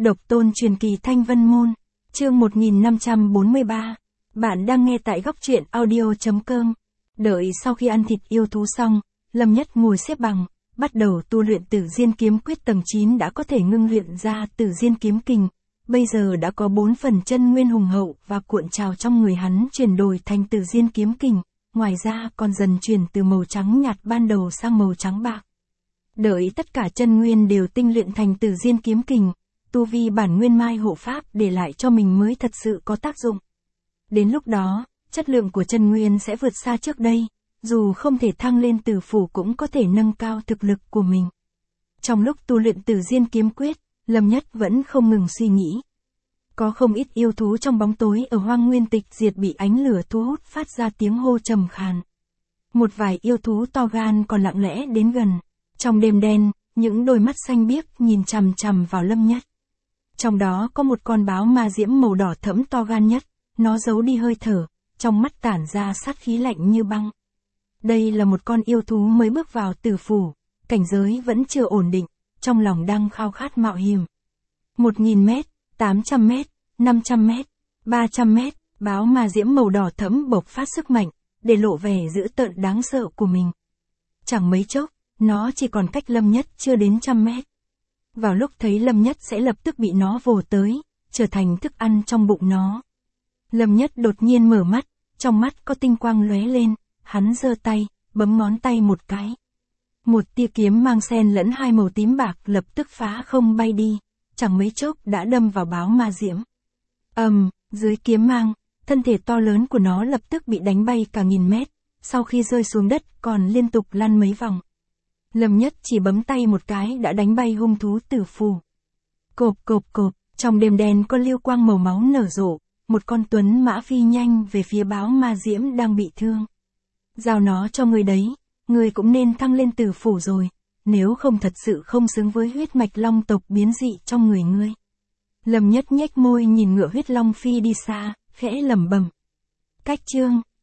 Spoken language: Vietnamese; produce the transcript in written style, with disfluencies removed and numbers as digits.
Độc tôn truyền kỳ Thanh Vân Môn, chương 1543. Bạn đang nghe tại góc truyện audio.com. Đợi sau khi ăn thịt yêu thú xong, Lâm Nhất ngồi xếp bằng, bắt đầu tu luyện Tử Diên Kiếm Quyết tầng 9 đã có thể ngưng luyện ra Tử Diên Kiếm Kình. Bây giờ đã có 4 phần chân nguyên hùng hậu và cuộn trào trong người hắn chuyển đổi thành Tử Diên Kiếm Kình, ngoài ra còn dần chuyển từ màu trắng nhạt ban đầu sang màu trắng bạc. Đợi tất cả chân nguyên đều tinh luyện thành Tử Diên Kiếm Kình, tu vi bản nguyên mai hộ pháp để lại cho mình mới thật sự có tác dụng. Đến lúc đó, chất lượng của chân nguyên sẽ vượt xa trước đây, dù không thể thăng lên tử phủ cũng có thể nâng cao thực lực của mình. Trong lúc tu luyện Tử Diên Kiếm Quyết, Lâm Nhất vẫn không ngừng suy nghĩ. Có không ít yêu thú trong bóng tối ở Hoang Nguyên Tịch Diệt bị ánh lửa thu hút phát ra tiếng hô trầm khàn. Một vài yêu thú to gan còn lặng lẽ đến gần. Trong đêm đen, những đôi mắt xanh biếc nhìn chằm chằm vào Lâm Nhất. Trong đó có một con báo ma diễm màu đỏ thẫm to gan nhất, nó giấu đi hơi thở, trong mắt tản ra sát khí lạnh như băng. Đây là một con yêu thú mới bước vào tử phủ, cảnh giới vẫn chưa ổn định, trong lòng đang khao khát mạo hiểm. 1000 mét, 800 mét, 500 mét, 300 mét, báo ma diễm màu đỏ thẫm bộc phát sức mạnh, để lộ vẻ dữ tợn đáng sợ của mình. Chẳng mấy chốc, nó chỉ còn cách Lâm Nhất chưa đến 100 mét. Vào lúc thấy Lâm Nhất sẽ lập tức bị nó vồ tới, trở thành thức ăn trong bụng nó. Lâm Nhất đột nhiên mở mắt, trong mắt có tinh quang lóe lên, hắn giơ tay, bấm ngón tay một cái. Một tia kiếm mang xen lẫn hai màu tím bạc lập tức phá không bay đi, chẳng mấy chốc đã đâm vào báo ma diễm. Dưới kiếm mang, thân thể to lớn của nó lập tức bị đánh bay cả 1000 mét, sau khi rơi xuống đất còn liên tục lăn mấy vòng. Lâm Nhất chỉ bấm tay một cái đã đánh bay hung thú tử phù. Cộp, trong đêm đen có lưu quang màu máu nở rộ, một con tuấn mã phi nhanh về phía báo ma diễm đang bị thương. Giao nó cho người đấy, người cũng nên thăng lên tử phủ rồi, nếu không thật sự không xứng với huyết mạch long tộc biến dị trong người ngươi. Lâm Nhất nhếch môi nhìn ngựa huyết long phi đi xa, khẽ lẩm bẩm. Cách chương